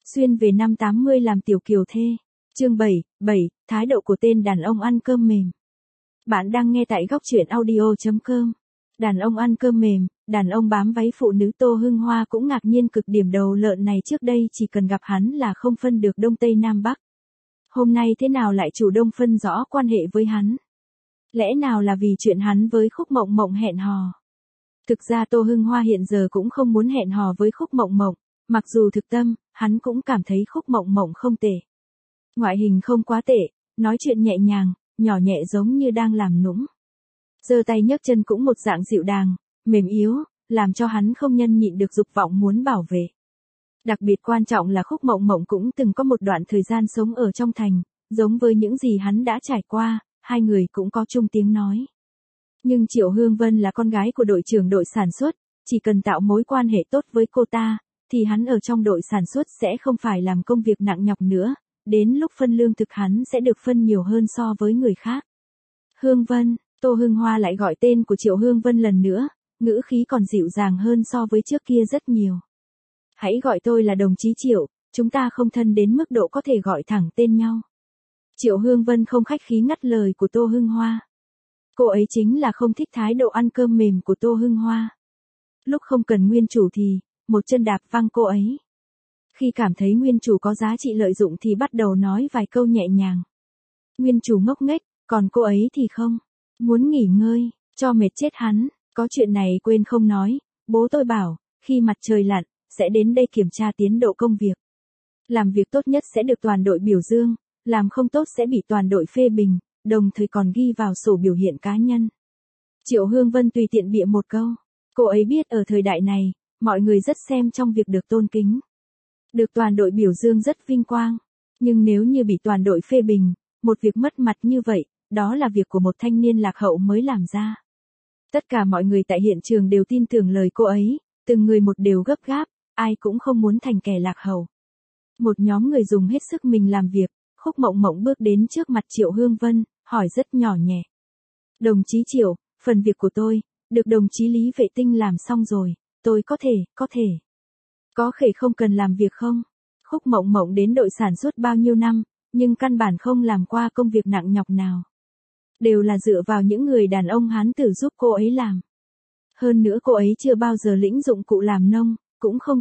Xuyên về năm 80 làm tiểu kiều thê. Chương 7, thái độ của tên đàn ông ăn cơm mềm. Bạn đang nghe tại góc truyện audio.com. Đàn ông ăn cơm mềm, đàn ông bám váy phụ nữ. Tô Hưng Hoa cũng ngạc nhiên cực điểm. Đầu lợn này trước đây chỉ cần gặp hắn là không phân được Đông Tây Nam Bắc. Hôm nay thế nào lại chủ động phân rõ quan hệ với hắn? Lẽ nào là vì chuyện hắn với Khúc Mộng Mộng hẹn hò? Thực ra Tô Hưng Hoa hiện giờ cũng không muốn hẹn hò với Khúc Mộng Mộng, mặc dù thực tâm, hắn cũng cảm thấy Khúc Mộng Mộng không tệ. Ngoại hình không quá tệ, nói chuyện nhẹ nhàng, nhỏ nhẹ giống như đang làm nũng. Giơ tay nhấc chân cũng một dạng dịu dàng, mềm yếu, làm cho hắn không nhân nhịn được dục vọng muốn bảo vệ. Đặc biệt quan trọng là Khúc Mộng Mộng cũng từng có một đoạn thời gian sống ở trong thành, giống với những gì hắn đã trải qua, hai người cũng có chung tiếng nói. Nhưng Triệu Hương Vân là con gái của đội trưởng đội sản xuất, chỉ cần tạo mối quan hệ tốt với cô ta, thì hắn ở trong đội sản xuất sẽ không phải làm công việc nặng nhọc nữa, đến lúc phân lương thực hắn sẽ được phân nhiều hơn so với người khác. Hương Vân, Tô Hưng Hoa lại gọi tên của Triệu Hương Vân lần nữa, ngữ khí còn dịu dàng hơn so với trước kia rất nhiều. Hãy gọi tôi là đồng chí Triệu, chúng ta không thân đến mức độ có thể gọi thẳng tên nhau. Triệu Hương Vân không khách khí ngắt lời của Tô Hưng Hoa. Cô ấy chính là không thích thái độ ăn cơm mềm của Tô Hưng Hoa. Lúc không cần nguyên chủ thì, một chân đạp văng cô ấy. Khi cảm thấy nguyên chủ có giá trị lợi dụng thì bắt đầu nói vài câu nhẹ nhàng. Nguyên chủ ngốc nghếch, còn cô ấy thì không. Muốn nghỉ ngơi, cho mệt chết hắn. Có chuyện này quên không nói, bố tôi bảo, khi mặt trời lặn, sẽ đến đây kiểm tra tiến độ công việc. Làm việc tốt nhất sẽ được toàn đội biểu dương, làm không tốt sẽ bị toàn đội phê bình, đồng thời còn ghi vào sổ biểu hiện cá nhân. Triệu Hương Vân tùy tiện bịa một câu. Cô ấy biết ở thời đại này, mọi người rất xem trong việc được tôn kính. Được toàn đội biểu dương rất vinh quang. Nhưng nếu như bị toàn đội phê bình, một việc mất mặt như vậy, đó là việc của một thanh niên lạc hậu mới làm ra. Tất cả mọi người tại hiện trường đều tin tưởng lời cô ấy, từng người một đều gấp gáp, ai cũng không muốn thành kẻ lạc hậu. Một nhóm người dùng hết sức mình làm việc, Khúc Mộng Mộng bước đến trước mặt Triệu Hương Vân, hỏi rất nhỏ nhẹ. Đồng chí Triệu, phần việc của tôi, được đồng chí Lý Vệ Tinh làm xong rồi, tôi có thể. Có thể không cần làm việc không? Khúc Mộng Mộng đến đội sản xuất bao nhiêu năm, nhưng căn bản không làm qua công việc nặng nhọc nào. Đều là dựa vào những người đàn ông Hán tử giúp cô ấy làm. Hơn nữa cô ấy chưa bao giờ lĩnh dụng cụ làm nông, cũng không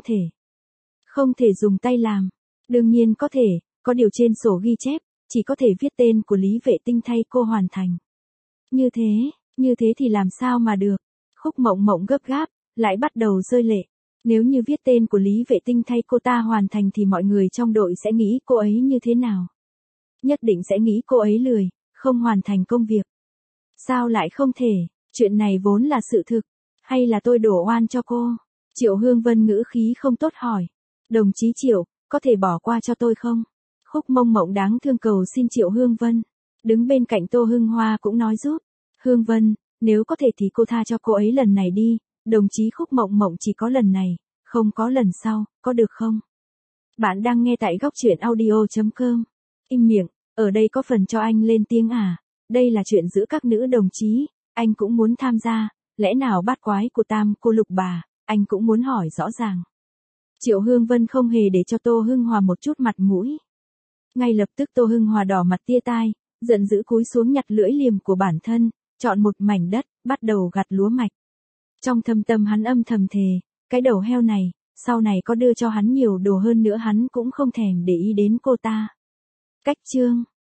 thể dùng tay làm. Đương nhiên có thể, có điều trên sổ ghi chép, chỉ có thể viết tên của Lý Vệ Tinh thay cô hoàn thành. Như thế thì làm sao mà được? Khúc Mộng Mộng gấp gáp, lại bắt đầu rơi lệ. Nếu như viết tên của Lý Vệ Tinh thay cô ta hoàn thành thì mọi người trong đội sẽ nghĩ cô ấy như thế nào? Nhất định sẽ nghĩ cô ấy lười, không hoàn thành công việc. Sao lại không thể? Chuyện này vốn là sự thực. Hay là tôi đổ oan cho cô? Triệu Hương Vân ngữ khí không tốt hỏi. Đồng chí Triệu, có thể bỏ qua cho tôi không? Khúc Mộng Mộng đáng thương cầu xin Triệu Hương Vân. Đứng bên cạnh Tô Hưng Hoa cũng nói giúp. Hương Vân, nếu có thể thì cô tha cho cô ấy lần này đi. Đồng chí Khúc Mộng Mộng chỉ có lần này, không có lần sau, có được không? Bạn đang nghe tại góc truyện audio.com. Im miệng, ở đây có phần cho anh lên tiếng à? Đây là chuyện giữa các nữ đồng chí, anh cũng muốn tham gia, lẽ nào bát quái của Tam cô Lục bà, anh cũng muốn hỏi rõ ràng. Triệu Hương Vân không hề để cho Tô Hưng Hòa một chút mặt mũi. Ngay lập tức Tô Hưng Hòa đỏ mặt tia tai, giận dữ cúi xuống nhặt lưỡi liềm của bản thân, chọn một mảnh đất, bắt đầu gặt lúa mạch. Trong thâm tâm hắn âm thầm thề, cái đầu heo này, sau này có đưa cho hắn nhiều đồ hơn nữa hắn cũng không thèm để ý đến cô ta. Cách chương